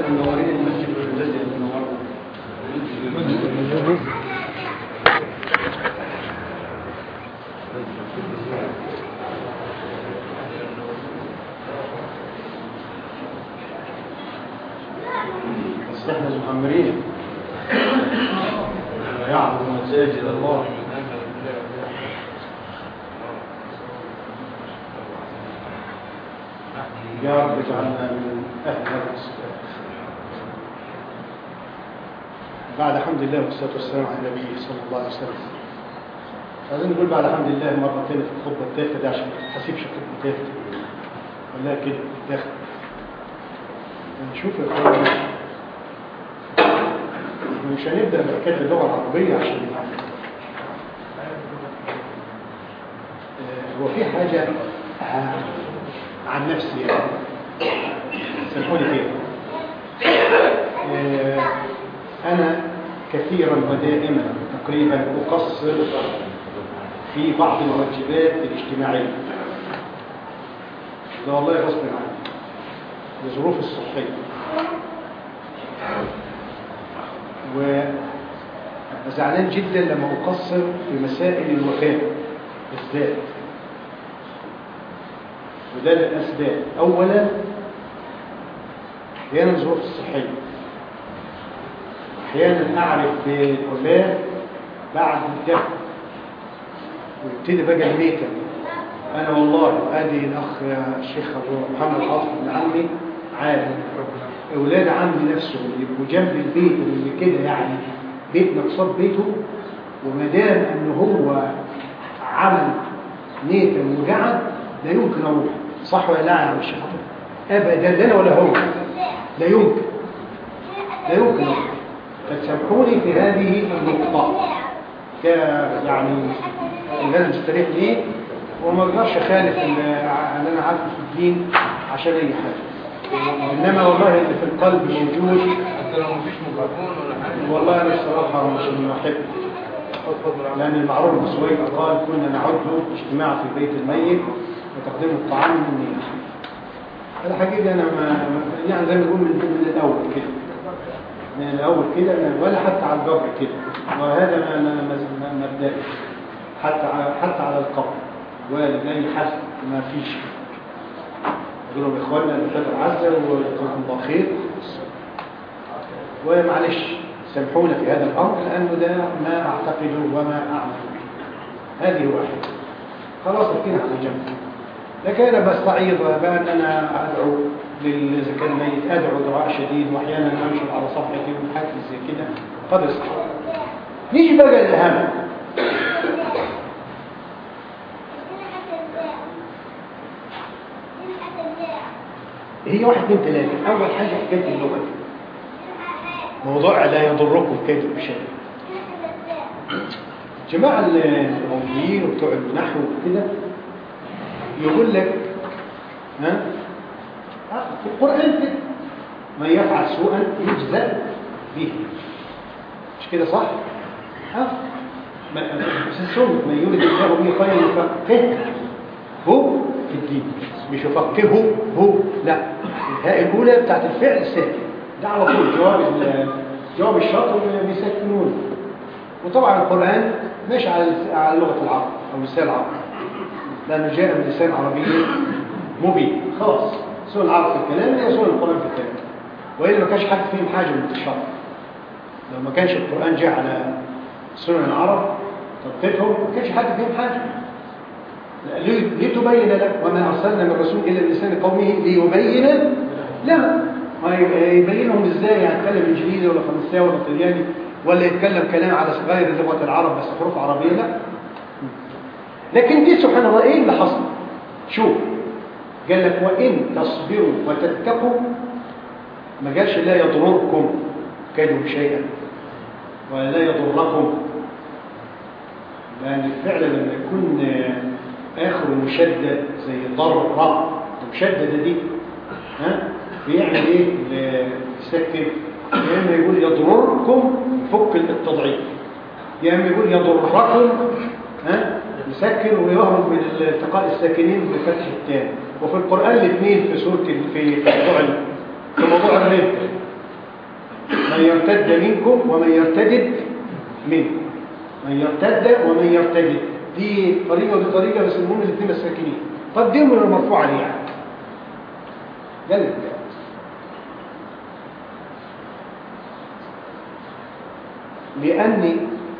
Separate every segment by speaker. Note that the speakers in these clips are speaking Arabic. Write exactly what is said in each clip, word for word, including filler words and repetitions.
Speaker 1: منورين المسجد والمسجد المنور. بس احنا المعمرين يعبد مساجد الله. يا رب اجعلنا من أهل هذا الصفات. بعد حمد الله والصلاة والسلام على النبي صلى الله عليه وسلم. عايزين نقول بعد حمد الله مرتين في الخطبة التالتة دي عشان ما تحسبش الخطبة التالتة ولا كده داخل. نشوف يا اخوان مش هنبدأ بحكاية اللغة العربية عشان هو في حاجة عن نفسي يعني سامحوني كده. أنا كثيرا ودائما تقريبا أقصر في بعض الواجبات الاجتماعية، ده والله غصب عني لظروف الصحية، وزعلان جدا لما أقصر في مسائل الوفاة بالذات، وده للأسباب. أولا أحيانا الظروف الصحية، أحيانا أعرف بالوفاة بعد الدفن ويبتدي بقى الميتة. أنا والله أدي الأخ الشيخ محمد عاطف بن عمي عالم، أولاد عمي نفسه يبقوا جنب البيت اللي كده يعني بيتنا قصاد بيته، ومدام أنه هو عمل نيتا وقعد لا يمكن أروح. صح ولا لا يا عم الشيخ؟ أبدا لا أنا ولا هو، لا يمكن لا يمكن أروح. فتسامحوني في هذه النقطة يعني اللي أنا مستريح ليه، وما أقدرش أخالف اللي أنا عارفه في الدين عشان أي حاجة، إنما والله اللي في القلب موجود.
Speaker 2: حتى لو مفيش ميكروفون ولا حاجة.
Speaker 1: والله أنا الصراحة مش محب، لأن المعروف بسويد قال كنا نعد اجتماع في بيت الميت وتقديم الطعام من النيل. هذا حقيقة أنا ما يعني زي ما نقول من, من الأول كده من الأول كده ولا حتى على القبر كده، وهذا ما ما ما بدأ حتى حتى على القبر ولا لأي حد ما فيش. أقول لهم إخواننا اللي فاتوا عزة ويكونكم الله خير، ومعلش سامحونا في هذا الأمر لأنه ده ما أعتقده وما أعمل به. هذه واحدة خلاص لكن على جنب. لكن أنا بستعيض بأن أنا أدعو إذا كان ميت أدعو دعاء شديد، وأحيانا أنشر على صفحتي وحاجة زي كده قدر استطاع. نيجي بقى للأهم. هي واحد اثنين ثلاثة. أول حاجة حكاية اللغة، موضوع لا يضركم كيد بشيء. جماعة الأوليين وبتوع النحو وكده يقول لك ها في القرآن كده من يفعل سوءا يجزى به، مش كده صح؟ ها السنة من يولد الله به خيرا يفقهه هو في الدين، مش يفقهه هو، لا الهاء الأولى بتاعت الفعل الساكن ده على طول جواب جواب الشرط بيسكنون. وطبعا القرآن ماشي على على لغة العرب أو لسان العرب، لأنه جاء من لسان عربي مبين. خلاص سوء العرب في الكلام هي سوء القرآن في الكلام، وإلا ما كانش حد فيهم حاجة من الشرط. لو ما كانش القرآن جاء على سنن العرب طبقتهم ما كانش حد فيهم حاجة. لتبين له وما أرسلنا من رسول إلا بلسان قومه ليبين لا ما يبينهم ازاي؟ يعني يتكلم انجليزي ولا فرنساوي ولا طلياني ولا يتكلم كلام على غير لغه العرب بس حروف عربيه؟ لا. لكن دي سبحان الله ايه اللي حصل؟ شوف قال لك وان تصبروا وتتقوا، ما قالش لا يضرركم كيدهم شيئا ولا لا يضركم، لان فعلا لما يكون اخر مشدد زي ضر مشدده دي ها بيعمل ايه؟ يسكن، يا اما يقول يضرركم يفك التضعيف، يا اما يقول يضركم ها يسكن ويهرب من التقاء الساكنين بفتح التاني. وفي القران الاثنين في سوره في موضوع في موضوع الرد يرتد منكم ومن يرتد منكم، من يرتد ومن يرتد، دي طريقة ودي طريقة، بس المهم الاثنين الساكنين. طب دي من المرفوعة ليه يعني؟ قال لك لأن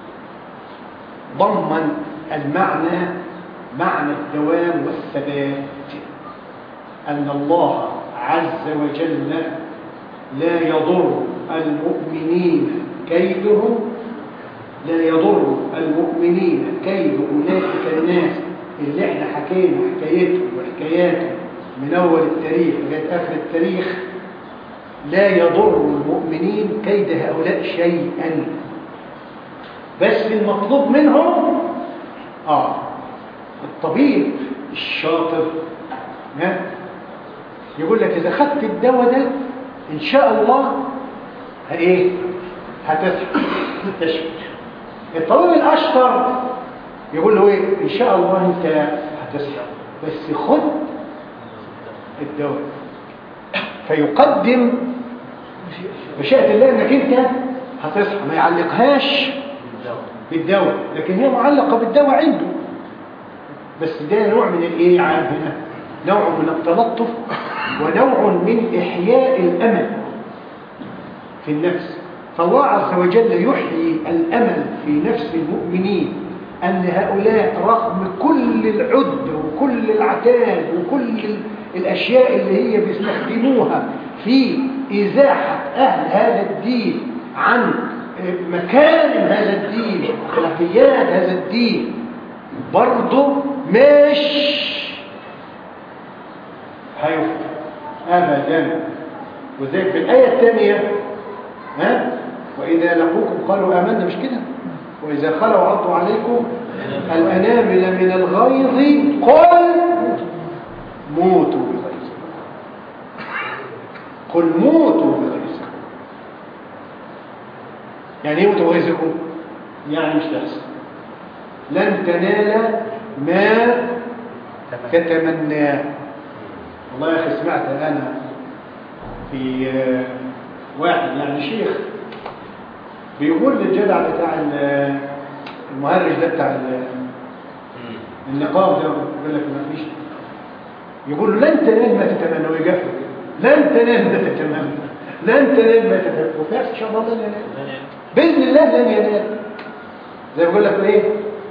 Speaker 1: ضمن المعنى معنى الدوام والثبات، أن الله عز وجل لا يضر المؤمنين كيدهم، لا يضر المؤمنين كيد أولئك الناس اللي احنا حكينا حكايتهم وحكاياتهم من أول التاريخ لغاية آخر التاريخ. لا يضر المؤمنين كيد هؤلاء شيئا، بس المطلوب منهم آه الطبيب الشاطر ها يقول لك إذا خدت الدواء ده إن شاء الله ايه هتصحى تشفي. الطبيب الأشطر يقول له ايه إن شاء الله أنت هتصحى بس خد الدواء، فيقدم مشيئة الله انك انت هتصحى، ما يعلقهاش بالدواء، لكن هي معلقة بالدواء عنده. بس ده نوع من الايه عام هنا، نوع من التلطف ونوع من إحياء الأمل في النفس. فالله عز وجل يحيي الأمل في نفس المؤمنين أن هؤلاء رغم كل العد وكل العتاد وكل الأشياء اللي هي بيستخدموها في إزاحة أهل هذا الدين عن مكارم هذا الدين وأخلاقيات هذا الدين، برضه مش هيفضل أبدا. وذلك في الآية الثانية ها وإذا لقوكم قالوا آمنا، مش كده؟ وإذا خلوا عضوا عليكم الأنامل من الغيظ قل موتوا بغيظكم، قل موتوا بغيظكم. يعني ايه موتوا بغيظكم؟ يعني مش تحصل، لن تنال ما تتمناه. والله يا أخي سمعت أنا في واحد يعني شيخ بيقول للجدع بتاع المهرج ده بتاع النقاب ده، يقول لك ما فيش، يقول له لن تنال ما تتمنى، ويقفل لن تنال ما تتمنى، لن تنال ما تتمنى، وفي ان شاء الله لن ينال باذن الله، لن ينال. زي ما بيقول لك ايه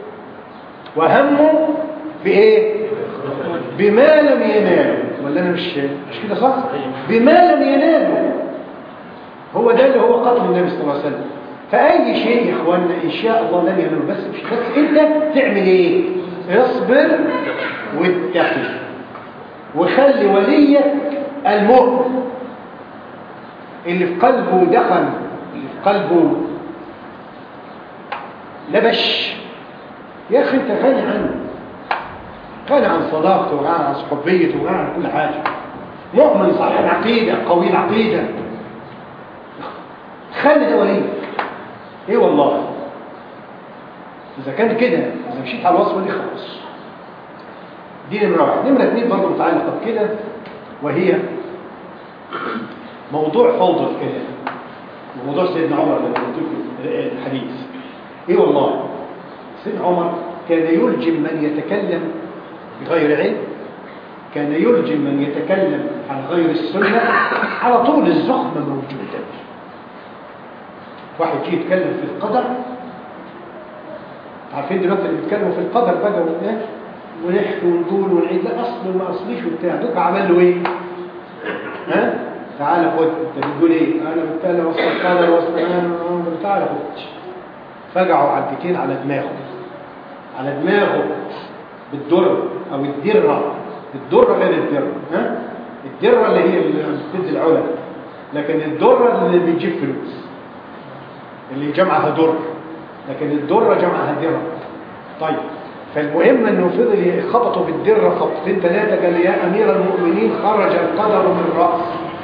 Speaker 1: وهمه بايه بما لم يناله، ولا انا مش مش كده صح؟ بما لم يناله، هو ده اللي هو قتل النبي صلى الله عليه وسلم. فأي شيء يا إخواننا إن شاء الله لن ينال، بس مش بس أنت تعمل إيه؟ اصبر واتقي وخلي وليك المؤمن اللي في قلبه دخن، اللي في قلبه لبش، يا أخي أنت غني عنه، غني عن صداقته وغني عن صحوبيته وغني عن كل حاجة، مؤمن صحيح العقيدة قوي العقيدة، خلي ده وليك. ايه والله اذا كان كده، اذا مشيت على الوصفه دي خلاص. دي نمره واحد. نمره اثنين برضه متعلقه بكده، وهي موضوع فوضى الكلام، وموضوع سيدنا عمر اللي قلت لكم الحديث. ايه والله سيدنا عمر كان يلجم من يتكلم بغير علم، كان يلجم من يتكلم عن غير السنه، على طول الزخمه موجوده. واحد يجي يتكلم في القدر، عارفين دلوقتي اللي بيتكلموا في القدر بقى وايه ونحكي ونقول ونعيد، لا اصل وما اصليش وبتاع، دوك عمل له ايه؟ ها؟ تعالى خد، انت بتقول ايه؟ انا بتكلم وسط القدر وسط انا تعالى خد. فجعوا عدتين على دماغه، على دماغه بالدره او الدره، الدره غير الدره، ها؟ الدره اللي هي اللي بتدي العلا، لكن الدره اللي بتجيب فلوس، اللي جمعها در، لكن الدره جمعها دره. طيب فالمهم انه فضل يخبطوا بالدره خبطتين ثلاثه، قال يا امير المؤمنين خرج القدر من راس،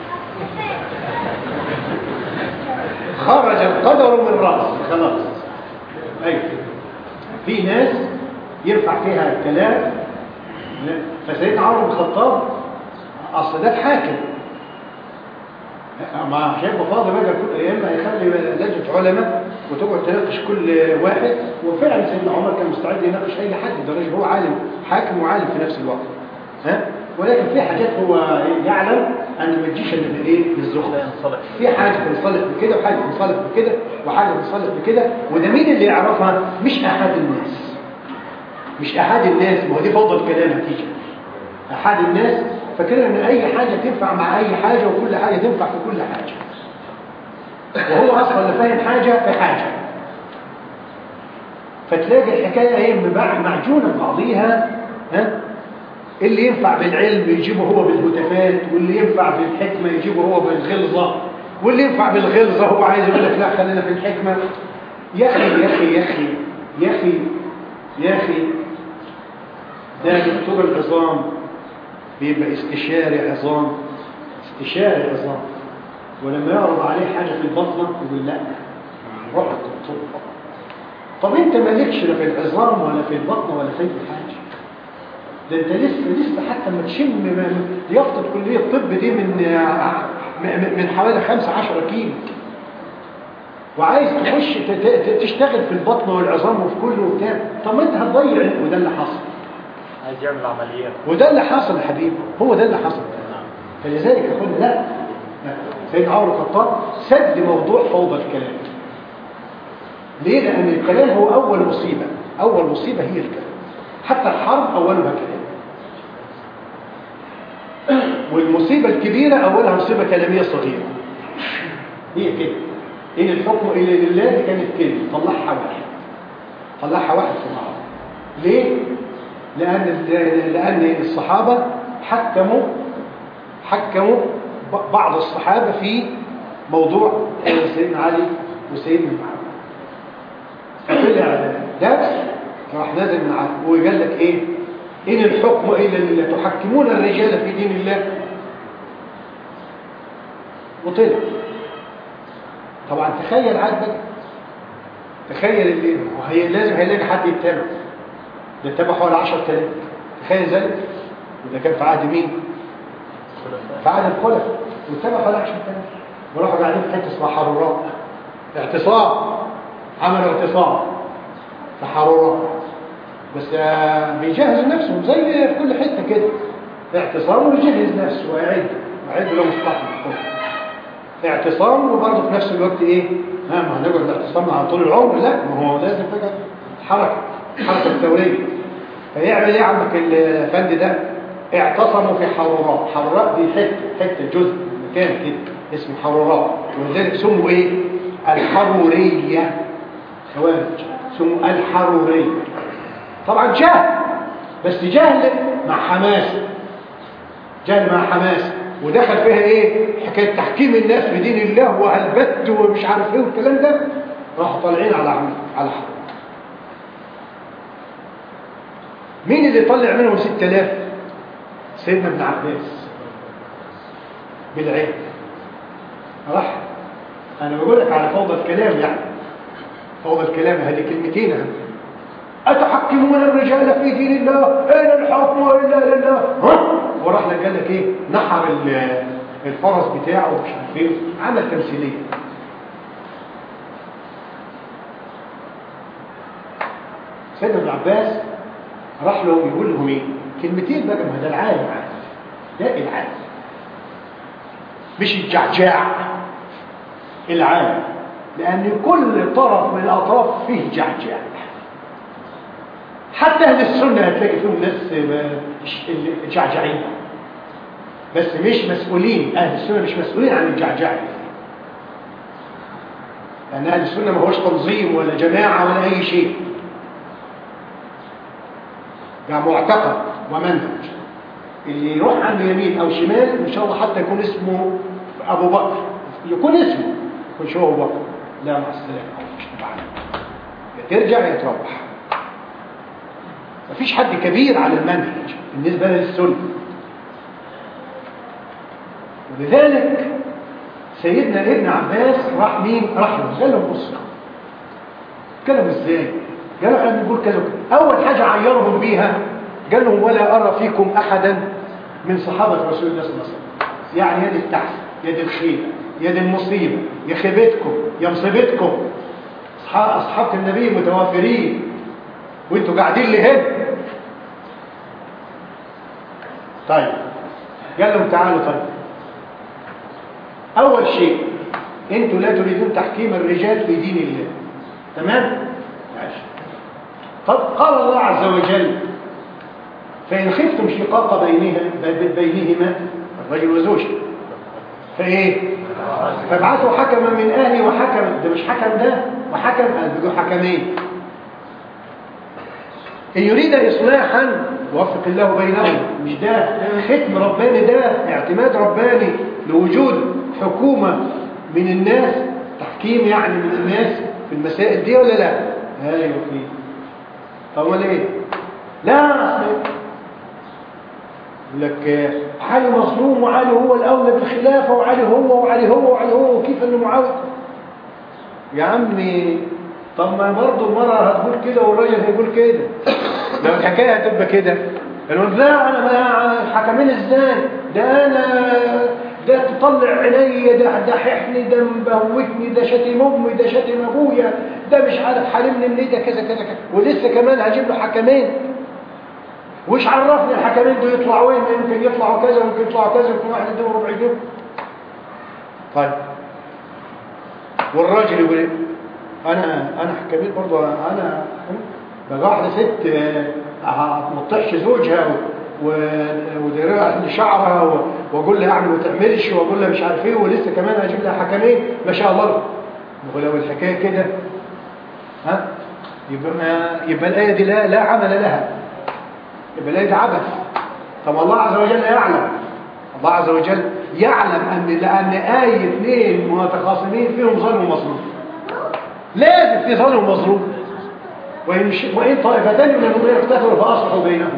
Speaker 1: خرج القدر من راس خلاص. ايوه في ناس يرفع فيها الكلام، فسيدنا عمر بن الخطاب اصل ده الحاكم، ما شايفه فاضي بقى كل ايام هيخلي لجنه علماء وتقعد تناقش كل واحد. وفعلا سيدنا عمر كان مستعد يناقش اي حد لدرجه هو عالم حاكم وعالم في نفس الوقت ها. ولكن في حاجات هو يعلم ان ما تجيش الا بالايه؟ بالزخرف. في حاجه بنصلح بكده وحاجه بنصلح بكده وحاجه بنصلح بكده. وده مين اللي يعرفها؟ مش احد الناس، مش احد الناس. ما هو دي فوضى الكلام هتيجي. احد الناس فاكرين ان اي حاجه تنفع مع اي حاجه وكل حاجه تنفع في كل حاجه، وهو اصلا لا فاهم حاجه في حاجه. فتلاقي الحكايه ايه معجونه ببعضيها. ها، اللي ينفع بالعلم يجيبه هو بالهتافات، واللي ينفع بالحكمه يجيبه هو بالغلظه، واللي ينفع بالغلظه هو عايز يقول لك لا خلينا في الحكمه. يا اخي يا اخي يا اخي يا اخي يا اخي ده دكتور العظام بيبقى استشاري عظام، استشاري عظام، ولما يعرض عليه حاجه في البطنه يقول لا روح الدكتور. طب انت مالكش لا في العظام ولا في البطنه ولا في اي حاجه، ده انت لسه لسه حتى ما تشم يافطه كليه الطب دي من من حوالي خمسة عشر كيلو، وعايز تخش تشتغل في البطن والعظام وفي كله وبتاع. طب ما انت هتضيع. وده اللي حصل،
Speaker 3: عايز يعمل عمليات.
Speaker 1: وده اللي حصل يا حبيبي، هو ده اللي حصل. فلذلك يقول لا، سيدنا عمر الخطاب سد موضوع فوضى الكلام. ليه؟ لأن الكلام هو أول مصيبة، أول مصيبة هي الكلام. حتى الحرب أولها كلام، والمصيبة الكبيرة أولها مصيبة كلامية صغيرة. هي كده، إن الحكم إلا لله دي كانت كلمة طلعها واحد، طلعها واحد في بعض. ليه؟ لأن لأن الصحابة حكموا حكموا بعض الصحابة في موضوع سيدنا علي وسيدنا محمد. فطلع درس راح نازل من علي وقال لك ايه؟ إن الحكم إلا لله تحكمون الرجال في دين الله. وطلع طبعا تخيل عادك، تخيل اللي وهي لازم هيلاقي حد يتابع. ده اتبع حوالي عشرة آلاف، تخيل ذلك. وده كان في عهد مين؟ في عهد الخلفاء. واتبع حوالي عشرة آلاف وراحوا قاعدين في حته اسمها حرورات، اعتصام، عملوا اعتصام في حرورات. بس بيجهز نفسه زي في كل حته كده، اعتصام ويجهز نفسه ويعد ويعد له مصلحه. اعتصام وبرضه في نفس الوقت ايه؟ ها ما هنقعد الاعتصام على طول العمر؟ لا، ما هو لازم فجاه حركه، حركه ثوريه. فيعمل ايه عمك الفندي ده؟ اعتصموا في حرورات. حرورات دي حته حته جزء مكان كده اسمه حرورات، ولذلك سموا ايه؟ الحروريه. خوارج سموا الحروريه. طبعا جهل، بس جهل مع حماسه، جهل مع حماسه. ودخل فيها ايه؟ حكايه تحكيم الناس بدين الله وهلبت ومش عارف ايه والكلام ده. راحوا طالعين على عمل على حرب. مين اللي طلع منهم ستة آلاف؟ سيدنا ابن عباس بالعين. راح انا بقول لك على فوضى الكلام، يعني فوضى الكلام هذه كلمتين هم. أتحكمون الرجال في دين الله؟ أين الحكم إلا لله؟ وراح لك قال لك إيه؟ نحر الفرس بتاعه ومش عارف إيه، عمل تمثيلية. سيدنا ابن عباس راح له يقول لهم إيه؟ كلمتين بقى، ما ده العالم عارف، ده العالم مش الجعجاع، العالم. لأن كل طرف من الأطراف فيه جعجاع. حتى أهل السنة هتلاقي فيهم ناس جعجعين، بس مش مسؤولين. أهل السنة مش مسؤولين عن الجعجاع، لأن أهل السنة ما هوش تنظيم ولا جماعة ولا أي شيء، ده معتقد ومنهج. اللي يروح عن يمين أو شمال إن شاء الله حتى يكون اسمه أبو بكر، يكون اسمه يكون شو أبو بكر، لا مع السلامة مش تبعنا، ترجع يتروح. مفيش حد كبير على المنهج بالنسبة للسنة. ولذلك سيدنا ابن عباس راح مين؟ راح له قال له بص، اتكلم ازاي؟ قال له احنا بنقول كذا. اول حاجة عيرهم بيها قال لهم ولا ارى فيكم احدا من صحابة رسول الله صلى الله عليه وسلم، يعني يد التحت، يد الخير، يا دي المصيبة، يا خيبتكم، يا مصيبتكم، أصحاب النبي متوافرين وانتوا قاعدين لهنا. طيب قال لهم تعالوا. طيب أول شيء انتوا لا تريدون تحكيم الرجال في دين الله، تمام؟ ماشي. طب قال الله عز وجل فإن خفتم شقاق بينها بينهما الرجل وزوجته فإيه؟ فابعثوا حكما من أهلي وحكما، ده مش حكم ده وحكم، بدون حكمين. إن يريد إصلاحا يوفق الله بينهم. مش ده ختم رباني، ده اعتماد رباني لوجود حكومة من الناس، تحكيم يعني من الناس في المسائل دي ولا لا؟ ايوه فيه. طب ولا ايه؟ لا يقول لك علي مظلوم وعلي هو الاولى بالخلافه وعلي هو وعلي هو وعلي هو وكيف انه معاويه. يا عمي طب ما برضه المرأة هتقول كده والراجل هيقول كده. لو الحكاية هتبقى كده يقول لا أنا ما حكمين إزاي، ده أنا ده تطلع عيني، ده دححني، ده مبوتني، ده شتم أمي، ده شتم أبويا، ده مش عارف حالمني من ده كذا كذا كذا، ولسه كمان هجيب له حكمين. وش عرفني الحكمين دول يطلعوا وين؟ يمكن يطلعوا كذا ويمكن يطلعوا كذا ويمكن واحد يديهم ربع جنيه. طيب والراجل يقول ايه؟ انا انا حكمت برضه، انا بقى واحده ست ما تطيحش زوجها وديرها شعرها واقول لها اعمل وما تعملش واقول لها مش عارف ايه، ولسه كمان هجيب لها حكمين ما شاء الله. ولو الحكايه كده ها يبقى ما يبقى الايه دي لا لا عمل لها، يبقى الايه دي عبث. طب الله عز وجل يعلم، الله عز وجل يعلم ان لان اي اثنين متخاصمين فيهم ظلم ومظلوم، لازم في ظلم ومظلوم. وإن, وإن طائفتان من المؤمنين اقتتلوا فأصلحوا بينهم.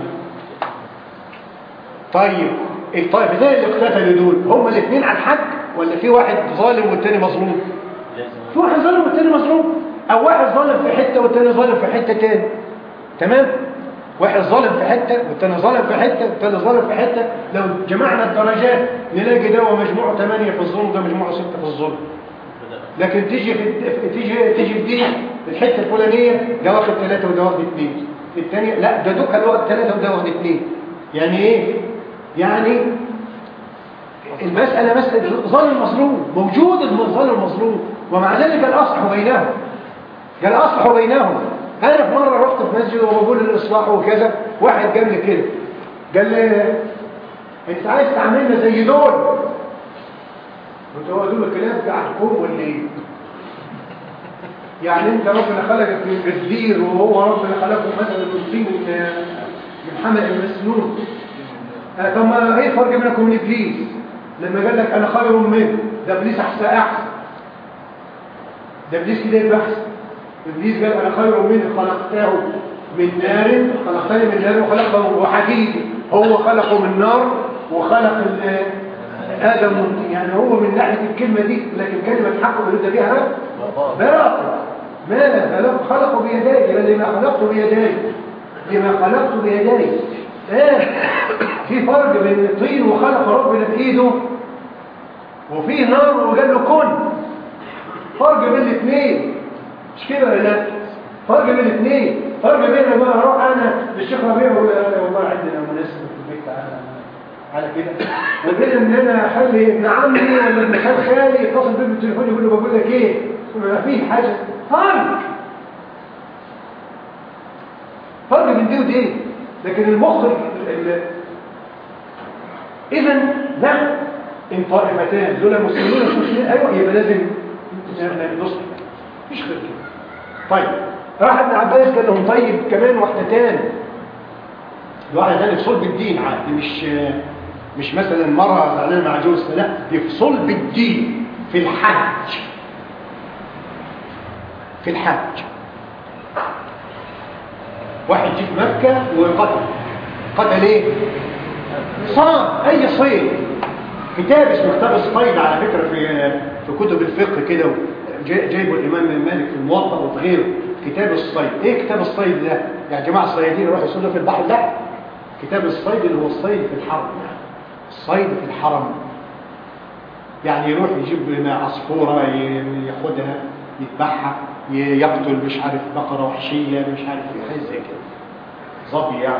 Speaker 1: طيب الطائفتين اللي اقتتلوا دول هم الاثنين على الحق ولا في واحد ظالم والتاني مظلوم؟ في واحد ظالم والتاني مظلوم، او واحد ظالم في حته والتاني ظالم في حته تاني. تمام؟ واحد ظالم في حته والتاني ظالم في حته والتاني ظالم في حته. لو جمعنا الدرجات نلاقي ده مجموعه ثمانية في الظلم ده مجموعه ستة في الظلم. لكن تيجي في تيجي تيجي في دي الحته الفلانيه ده واخد ثلاثه وده واخد اثنين، الثانيه لا ده دوكا اللي واخد ثلاثه وده واخد اثنين. يعني ايه؟ يعني المساله مساله ظالم مظلوم، موجود الظالم مظلوم، ومع ذلك الاصلح بينهم. قال اصلحوا بينهم. انا في مره رحت في مسجد وبقول الاصلاح وكذا، واحد جاب لي كده قال لي انت عايز تعملنا زي دول؟ قلت هو دول الكلام بتاع الحكومه ولا ايه؟ يعني انت ربنا خلقك من غزير وهو ربنا خلقه مثلا من طين من حمل المسنون. آه طب ما ايه الفرق بينكم وبين ابليس؟ لما قال لك انا خير منه، ده ابليس احسن احسن. ده ابليس كده يبقى احسن. ابليس قال انا خير منه خلقته من نار، خلقتني من نار وخلقه وحديد، هو خلقه من نار وخلق آدم. يعني هو من ناحية الكلمة دي، لكن كلمة حق ورد بها باطل. ماذا خلقه بيديه؟ لما خلقته بيديه، لما خلقته بيديه. ايه في فرق بين الطين وخلق ربنا بايده وفي نار وقال له كن. فرق بين الاثنين، مش كده ولا لا؟ فرق بين الاثنين، فرق بين ما اروح انا للشيخ ربيع والله عندنا مناسبه في البيت على كده، وبين ان انا اخلي ابن عمي ولا ابن خال خالي يتصل بيه بالتليفون يقول له بقول لك ايه؟ ما فيه حاجه. فرق فرق بين دي ودي. لكن المخ اذا لا، ان طائفتان دول مسلمين ومسلمين ايوه يبقى لازم نصلح، مفيش غير كده. طيب راح ابن عباس قال لهم طيب كمان واحده تاني، واحده تاني في صلب الدين عادي، مش مش مثلا مرة زعلانة مع جوزها، لا دي في صلب الدين، في الحج. في الحج واحد جه في مكة وقتل. قتل ايه؟ صام اي صيد. كتاب اسمه كتاب الصيد على فكرة في في كتب الفقه كده، جايبه الامام مالك في الموطأ وغيره. كتاب الصيد. ايه كتاب الصيد ده؟ يعني جماعة الصيادين يروحوا يصيدوا في البحر؟ لا، كتاب الصيد اللي هو الصيد في الحرم، الصيد في الحرم. يعني يروح يجيب عصفورة ياخدها يذبحها، يقتل مش عارف بقرة وحشية مش عارف حاجة زي كده، ظبي يعني.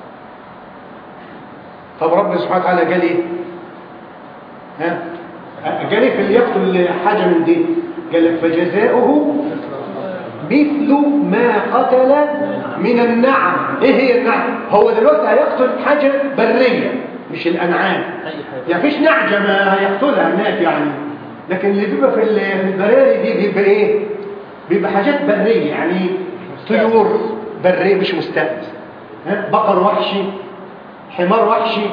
Speaker 1: طب ربنا سبحانه وتعالى قال ايه؟ ها؟ قال ايه في اللي يقتل حاجة من دي؟ قال لك فجزاؤه مثل ما قتل من النعم. ايه هي النعم؟ هو دلوقتي هيقتل حاجة برية مش الأنعام، يعني فيش نعجة ما هيقتلها هناك يعني، لكن اللي بيبقى في البراري دي بيبقى ايه؟ بيبقى حاجات برية، يعني طيور برية مش مستأنس، بقر وحشي، حمار وحشي،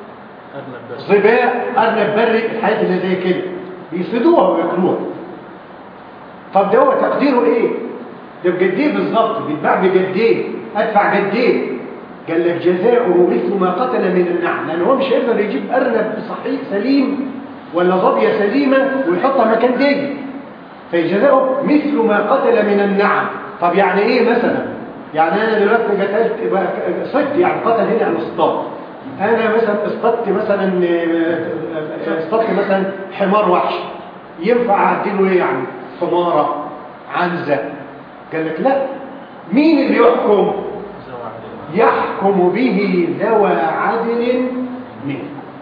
Speaker 1: ظباء، أرنب بري، الحاجات اللي زي كده بيصيدوها وياكلوها. طب ده هو تقديره ايه؟ ده بجديه بالظبط، بيتباع بجديه، ادفع جديه. قال لك جزاؤه مثل ما قتل من النعم، لان هو مش هيقدر يجيب ارنب صحيح سليم ولا ظبيه سليمه ويحطها مكان دي، فجزاؤه مثل ما قتل من النعم. طب يعني ايه مثلا؟ يعني انا دلوقتي قتلت صدت، يعني قتل هنا يعني اصطاد، انا مثلا اصطدت مثلا اصطدت مثلا حمار وحش، ينفع اديله ايه يعني؟ حماره، عنزه. قال لك لا، مين اللي يحكم؟ يحكم به ذوى عدل منه.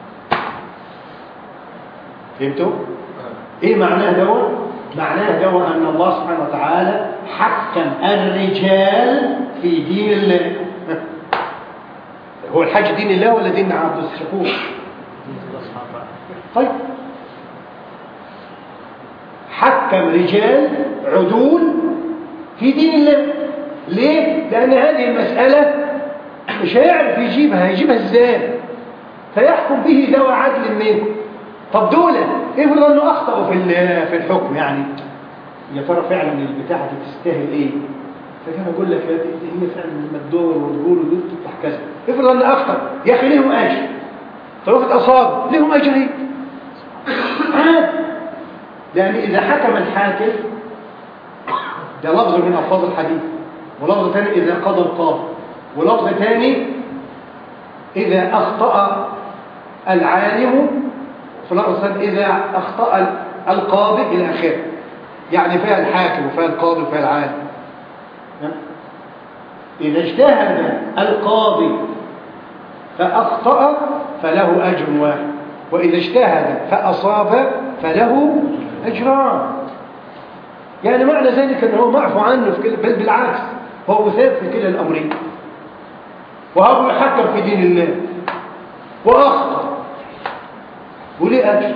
Speaker 1: فهمتوا؟ ايه معناه ذوى؟ معناه ذوى ان الله سبحانه وتعالى حكم الرجال في دين الله. هو الحج دين الله ولا دين عبد الشكور؟ طيب حكم رجال عدول في دين الله. ليه؟ لأن هذه المسألة مش هيعرف يجيبها، هيجيبها ازاي؟ فيحكم به ذوى عدل منه. طب دولة افرض انه اخطأوا في في الحكم، يعني يا ترى فعلا البتاعة دي تستاهل ايه؟ فكان اقول لك هي فعلا لما تدور وتقول وتفتح كذا، افرض انه اخطأ، يا اخي ليهم اجر. طريقة اصاب ليهم اجرين عاد، لان اذا حكم الحاكم، ده لفظ من الفاظ الحديث، ولفظ ثاني اذا قضى القاضي، ولفظ ثاني اذا اخطأ العالم، ولفظ ثاني اذا اخطأ القاضي الى اخره، يعني فيها الحاكم وفيها القاضي وفيها العالم. اذا اجتهد القاضي فاخطأ فله اجر واحد، واذا اجتهد فاصاب فله اجران. يعني معنى ذلك انه معفو عنه في كل، بل بالعكس هو مثاب في كلا الامرين، وهو يحكم في دين الله واخطأ وليه اجر،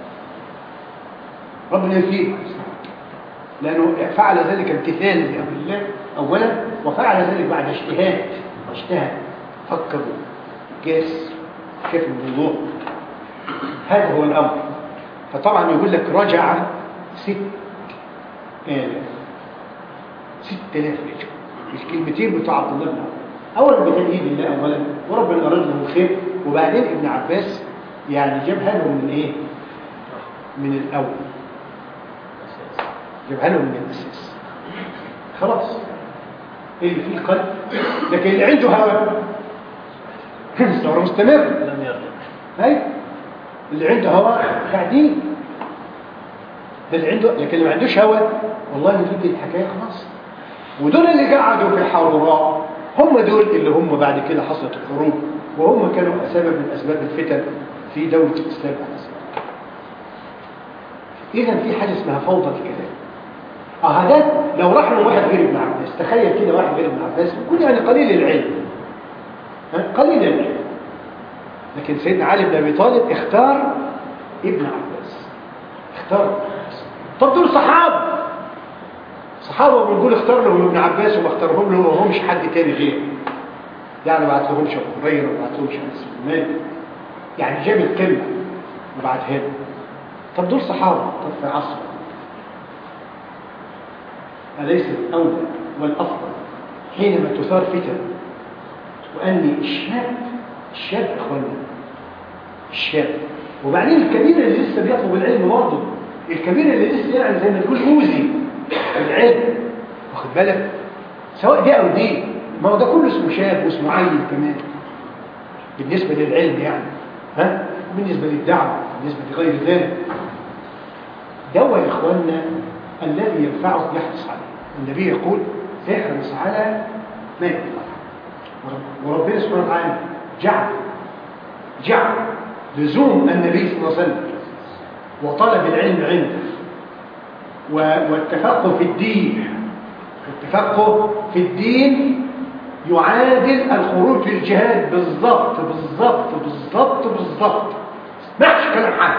Speaker 1: ربنا يفيد، لانه فعل ذلك امتثال لامر الله اولا، وفعل ذلك بعد اجتهاد، واجتهد فكر قاس شاف الموضوع. هذا هو الامر. فطبعا يقول لك رجع ست آلاف ست آلاف رجل، الكلمتين بتوع عبد الله بن عمر، اولا بتأييد الله اولا، وربنا اراد لهم الخير، وبعدين ابن عباس يعني جابها لهم من ايه؟ من الاول، جابها لهم من الاساس. خلاص ايه اللي فيه قلب، لكن اللي عنده هوى الثوره مستمر
Speaker 3: لم يرجع.
Speaker 1: ايوه، اللي عنده هوى قاعدين، ده اللي عنده، لكن اللي ما عندوش هوى والله يجيب الحكايه خلاص. ودول اللي قعدوا في حروراء هم دول اللي هم بعد كده حصلت الحروب، وهم كانوا سبب من اسباب الفتن في دوله الاسلام. اذا في حاجه اسمها فوضى الكلام. اه هذا لو راح له واحد غير ابن عباس، تخيل كده واحد غير ابن عباس يكون يعني قليل العلم، قليل العلم، لكن سيدنا علي بن ابي طالب اختار ابن عباس، اختار. طب دول صحابه صحابه بنقول اختار لهم ابن عباس وما اختارهم له وهمش حد تاني غيره، يعني ما بعت لهمش ابو هريره وما بعت لهمش انس بن مالك، يعني جاب الكلمه وبعتها له. طب دول صحابه، طب في عصر أليس الأولى والأفضل حينما تثار فتن وأني الشاب الشاب إخواننا الشاب، وبعدين الكبير اللي لسه بيطلب العلم برضه، الكبير اللي لسه يعني زي ما تقول أوزي العلم، واخد بالك، سواء دي أو دي، ما هو ده كله اسمه شاب واسمه عيل كمان بالنسبة للعلم يعني، ها بالنسبة للدعوة بالنسبة لغير ذلك. دواء يا إخواننا الذي ينفعك يحرص عليه. النبي يقول احرص على ما ينفعك، وربنا سبحانه وتعالى جعل جعل لزوم النبي صلى الله عليه وسلم وطلب العلم عنده والتفقه في الدين. التفقه في الدين يعادل الخروج في الجهاد بالضبط بالضبط بالضبط بالضبط. ما فيش كلام حد،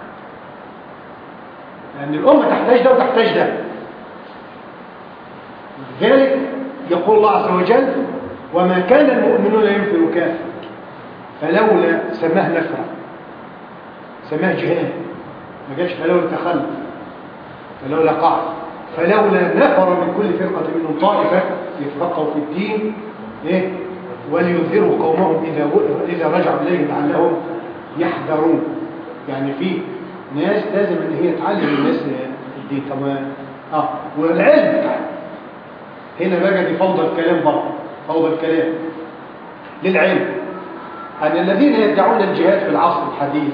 Speaker 1: لأن الأمة تحتاج ده وتحتاج ده. لذلك يقول الله عز وجل وما كان المؤمنون ينفروا كافة، فلولا سماه نفرا، سماه جهاد، ما جاش فلولا تخلف، فلولا قعد، فلولا نفر من كل فرقة منهم طائفة يتفقهوا في الدين إيه؟ ولينذروا قومهم إذا إذا رجعوا إليهم لعلهم يحذرون. يعني في ناس لازم ان هي تعلم الناس الدين. طب اه والعلم بتاعها هنا بقى دي فوضى الكلام برضه، فوضى الكلام للعلم. ان الذين يدعون الجهاد في العصر الحديث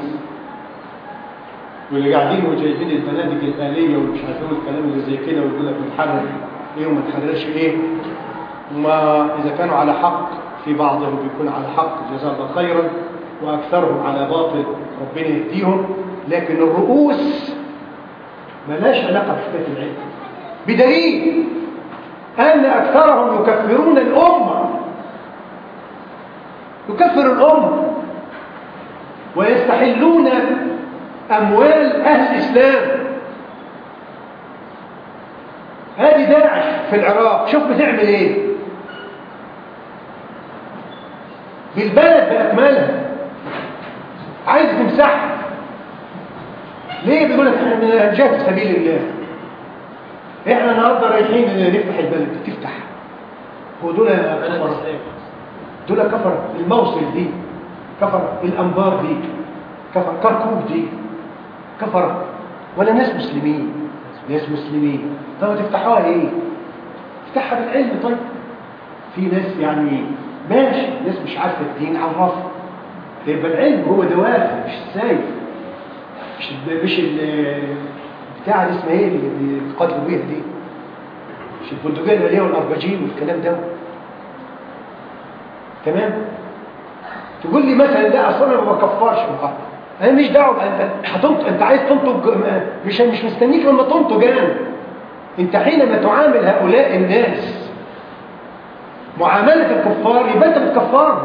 Speaker 1: واللي قاعدين وجايبين البنادق الآلية ومش عارفين الكلام اللي زي كده ويقول لك نتحرر ايه وما نتحررش ايه، وما اذا كانوا على حق في بعضهم بيكون على حق جزاه الله خيرا، واكثرهم على باطل ربنا يهديهم. لكن الرؤوس ملاش علاقه بحكايه العلم، بدليل ان اكثرهم يكفرون الامه، يكفر الامه ويستحلون اموال اهل الاسلام. هذه داعش في العراق، شوف بتعمل ايه بالبلد باكملها، عايز تمسحها. ليه؟ بيقول لك احنا من جهة سبيل الله، احنا النهارده رايحين نفتح البلد. تفتح هو دول كفر، دول كفر الموصل دي، كفر الانبار دي، كفر كركوك دي، كفر ولا ناس مسلمين؟ ناس مسلمين. طب تفتحوها ايه؟ افتحها بالعلم. طيب في ناس يعني ماشي، ناس مش عارفه الدين عرفها، يبقى العلم هو دوافع مش السيف، مش مش بتاع اللي اسمها ايه اللي بيقاتلوا بيها دي، مش البندقيه الاليه والاربجين والكلام ده. تمام؟ تقول لي مثلا لا اصل انا ما بكفرش، انا مش دعوه. انت هتنطق، انت عايز تنطق، مش مش مستنيك لما تنطق. انا انت حينما تعامل هؤلاء الناس معامله الكفار يبقى انت بتكفرهم.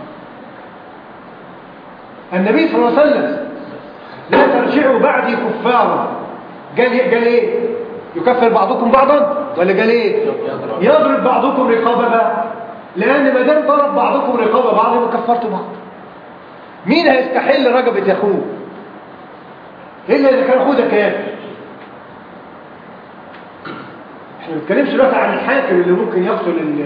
Speaker 1: النبي صلى الله عليه وسلم لا ترجعوا بعدي كفارا، قال قال ايه؟ يكفر بعضكم بعضا، ولا قال ايه؟ يضرب بعضكم رقاب بعض. لان ما دام ضرب بعضكم رقاب بعض يبقى كفرتوا بعض. مين هيستحل رقبه اخوه الا اذا كان اخوه ده كافر؟ احنا ما بنتكلمش دلوقتي عن الحاكم اللي ممكن يقتل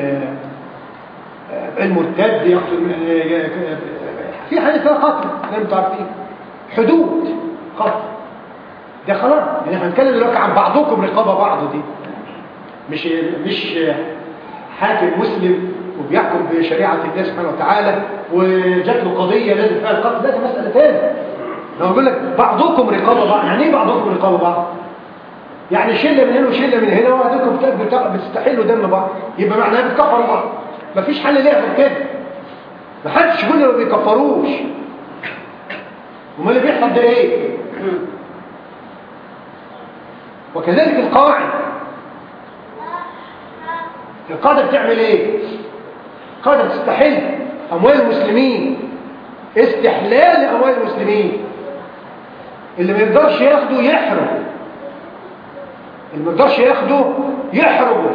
Speaker 1: المرتد، يقتل في حاجه اسمها قتل، زي ما انتم عارفين، حدود قتل ده خلاص. يعني احنا بنتكلم دلوقتي عن بعضكم رقابه بعض، دي مش مش حاكم مسلم وبيحكم بشريعه الله سبحانه وتعالى وجات له قضيه لازم فيها القتل، ده مساله ثانيه. لو بقول لك بعضكم رقابه بعض، يعني ايه بعضكم رقابه بعض؟ يعني شله من هنا وشله من هنا، وهدوكم بتستحلوا دم بعض، يبقى معناها بتكفروا بعض. مفيش حل ليه غير كده. محدش يقول لي ما بيكفروش. وما اللي بيحصل ده ايه؟ وكذلك القواعد، القاعده بتعمل ايه؟ القاعده بتستحل اموال المسلمين، استحلال اموال المسلمين. اللي ما يقدرش ياخده يحرم، اللي ما يقدرش ياخده يحرمه.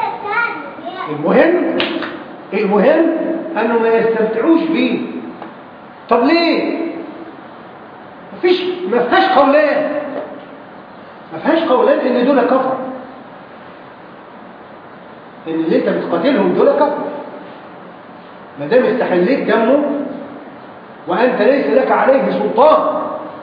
Speaker 1: المهم المهم انه ما يستمتعوش بيه. طب ليه؟ مفيش ما فيهاش قولان، ما فيهاش قولان ان دول كفر، ان اللي انت بتقاتلهم دول كفر ما دام استحليت دمه وانت ليس لك عليه سلطان.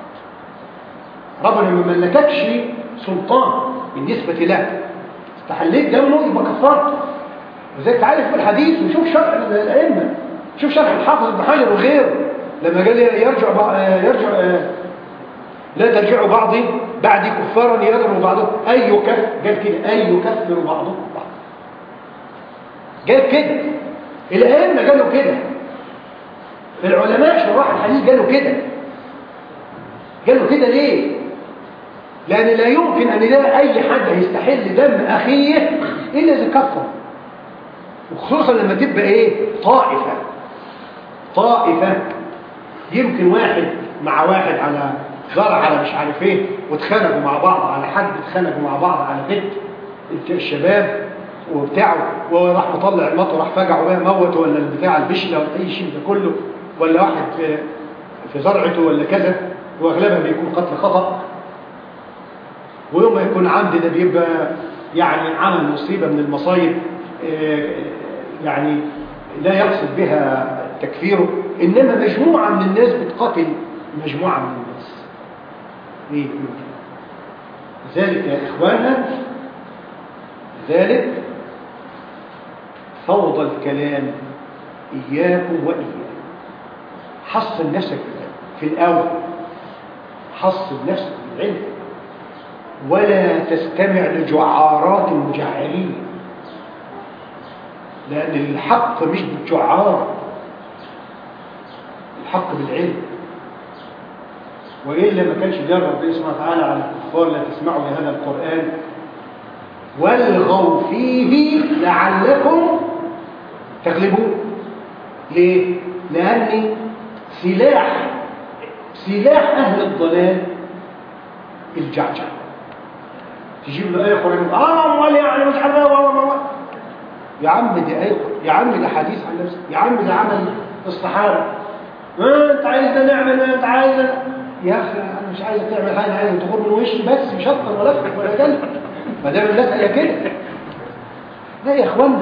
Speaker 1: ربنا ما ملككش سلطان بالنسبه لك، استحليت دمه يبقى كفرت. وزي تعرف في الحديث وشوف شرح الائمه، شوف شرح الحافظ ابن حجر وغيره لما قال يرجع يرجع لا ترجعوا بعضي بعد كفارا يضرب بعضهم أي يكفر، قال كده أي يكفر بعضهم بعض، قال كده. الأئمة قالوا كده، العلماء شراح الحديث قالوا كده. قالوا كده ليه؟ لأن لا يمكن أن لا أي حد يستحل دم أخيه إلا إذا كفر، وخصوصا لما تبقى إيه؟ طائفة طائفة يمكن واحد مع واحد على زرع على مش عارف ايه، واتخانقوا مع بعض على حد، اتخانقوا مع بعض على بنت الشباب وبتاعه، وراح مطلع المطر راح فجعه بقى موت، ولا البتاع البشله ولا اي شيء ده كله، ولا واحد في في زرعته ولا كذا، واغلبها بيكون قتل خطأ. ويوم ما يكون عمد ده بيبقى يعني عمل مصيبه من المصايب يعني لا يقصد بها تكفيره، انما مجموعه من الناس بتقاتل مجموعه من الناس. ايه لذلك يا اخواننا، لذلك فوضى الكلام اياكم واياكم. حصن نفسك في الاول، حصن نفسك بالعلم، ولا تستمع لجعارات المجعرين، لان الحق مش بالجعار، الحق بالعلم. وإلا ما كانش جرب ربنا سبحانه وتعالى على الكفار لا تسمعوا لهذا القرآن والغوا فيه لعلكم تغلبون. ليه؟ لأن سلاح سلاح أهل الضلال الجعجع. تجيب له آية قرآن آه أمال يعني مش حبا يا عم دي آية، يا عم ده حديث عن نفسك، يا عم ده عمل الصحابة. ما انت عايزنا نعمل، ما انت عايزنا يا اخي انا مش عايزك تعمل حاجه، عايزك تخرج من وشي بس، مش اكتر ولا اكتر ولا اقل، ما دام المساله كده. لا يا اخوانا،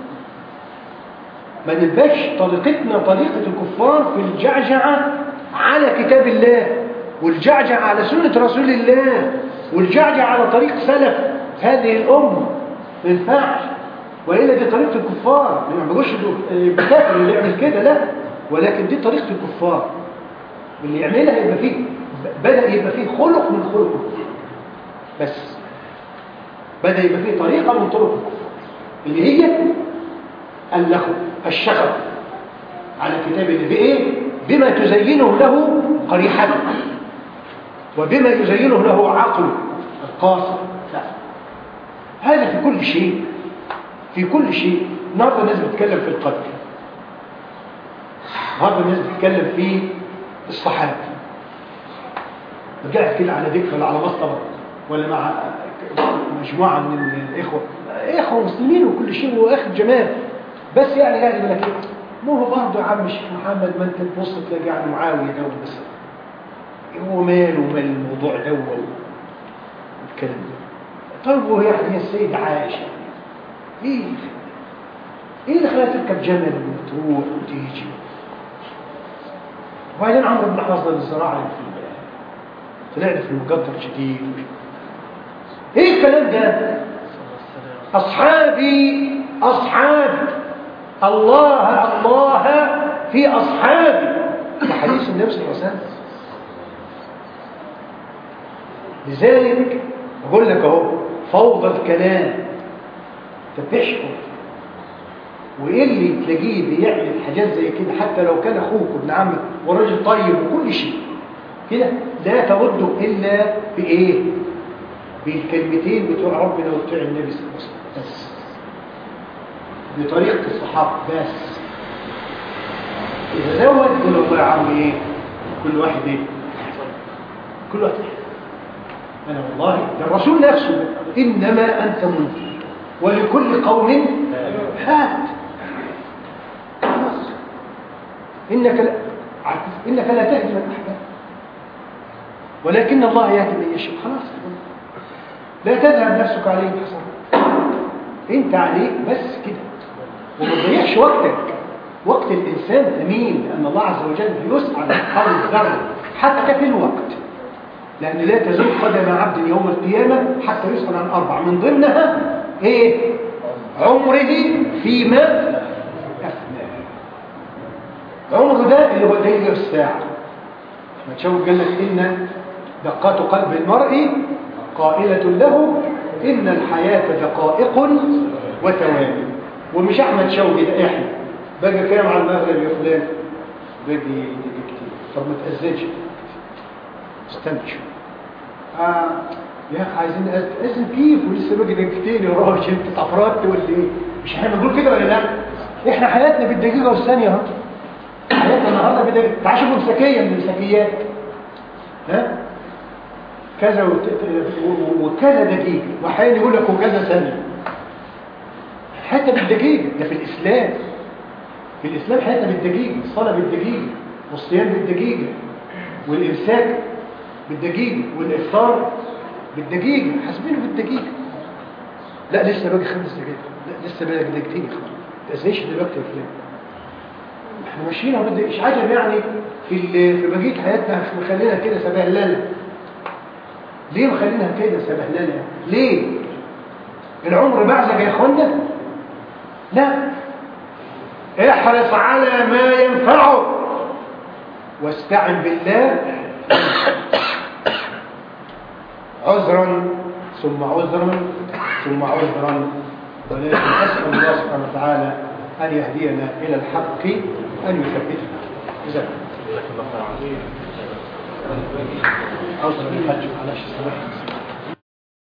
Speaker 1: ما نبقاش طريقتنا طريقه الكفار في الجعجعه على كتاب الله، والجعجعه على سنه رسول الله، والجعجعه على طريق سلف هذه الامه. ما ينفعش، والا دي طريقه الكفار. ما بقولش الكافر اللي يعمل كده، لا، ولكن دي طريقه الكفار. اللي يعملها يبقى فيه بدأ يبقى فيه خلق من خلق الكفر، بس بدأ يبقى فيه طريقة من طرق الكفر اللي هي اللخو الشغب على كتاب الله بإيه؟ بما تزينه له قريحته، وبما يزينه له عقله القاصر. لا، هذا في كل شيء، في كل شيء. النهارده الناس بتتكلم في القدر، النهارده الناس بتتكلم في الصحابة. رجعت كده على ذكر ولا على مصطبة ولا مع مجموعة من الإخوة، إخوة مسلمين وكل شيء وأخذ جمال، بس يعني قاعد يقول لك مو هو برضه يا عم الشيخ محمد، ما أنت تبص تلاقي يعني معاوية ده بس هو ماله ومال الموضوع ده والكلام ده. طيب هو يعني هي السيدة عائشة إيه إيه اللي خلاها تركب جمل وتروح وتيجي؟ وبعدين عمرو بن العاص الزراعي في طلعنا في المقدر جديد. ايه الكلام ده؟ اصحابي اصحابي الله الله في اصحابي، ده حديث النبي صلى الله عليه وسلم. لذلك بقول لك اهو فوضى الكلام تبشكر، وايه اللي تلاقيه بيعمل حاجات زي كده حتى لو كان اخوك وابن عمك وراجل طيب وكل شيء كده، لا ترده الا بايه؟ بالكلمتين بتوع ربنا وبتوع النبي صلى الله عليه وسلم بس، بطريقه الصحابه بس. اذا زود يقول والله يا عم ايه، كل واحد ايه، كل واحد ايه، انا والله ده الرسول نفسه انما انت منذر ولكل قوم هاد. إنك لا إنك لا تهدي من أحببت ولكن الله يهدي من يشاء. خلاص لا تذهب نفسك عليه حسنا، أنت عليك بس كده، وما تضيعش وقتك. وقت الإنسان ثمين، لأن الله عز وجل يسأل عن حول الذرة حتى في الوقت، لأن لا تزول قدم عبد يوم القيامة حتى يسأل عن أربع، من ضمنها إيه؟ عمره فيما أفناه. عمره ده اللي هو دقيقة الساعة. ما تشوف قال لك إن دقات قلب المرء قائلة له إن الحياة دقائق وثواني. ومش أحمد شوقي ده، إحنا بقى كام على المغرب يا فلان؟ بقي دقيقتين. طب ما تأذنش، استنى شوية. آه يا أخي عايزين أذن كيف ولسه بقي دقيقتين يا راجل؟ أنت اتعفرت ولا إيه؟ مش إحنا بنقول كده ولا لا؟ إحنا حياتنا بالدقيقة والثانية أهو. حياتنا النهارده بالدقيقة. تعال شوفوا مساكية من المساكيات، ها؟ كذا وكذا دقيقة، وأحيانا يقول لك وكذا ثانية. حتى بالدقيقة، ده في الإسلام. في الإسلام حتى بالدقيقة، الصلاة بالدقيقة، والصيام بالدقيقة، والإمساك بالدقيقة، والإفطار بالدقيقة، حاسبينه بالدقيقة. لا لسه باقي خمس دقائق، لا لسه باقي دقيقتين يا اخوان، ما تأذيش دلوقتي يا فلان. احنا ماشيين اهو بدي مش عجب يعني في في بقية حياتنا مش مخلينا كده سبهلله. ليه مخلينها كده سبهلله؟ ليه؟ العمر بعزك يا اخوانا؟ لا، احرص على ما ينفعك واستعن بالله عذرا ثم عذرا ثم عذرا. ولكن اسال الله سبحانه وتعالى ان يهدينا الى الحق، ان يثبتنا. جزاك الله خيرا. عذرا الحج معلش سامحني.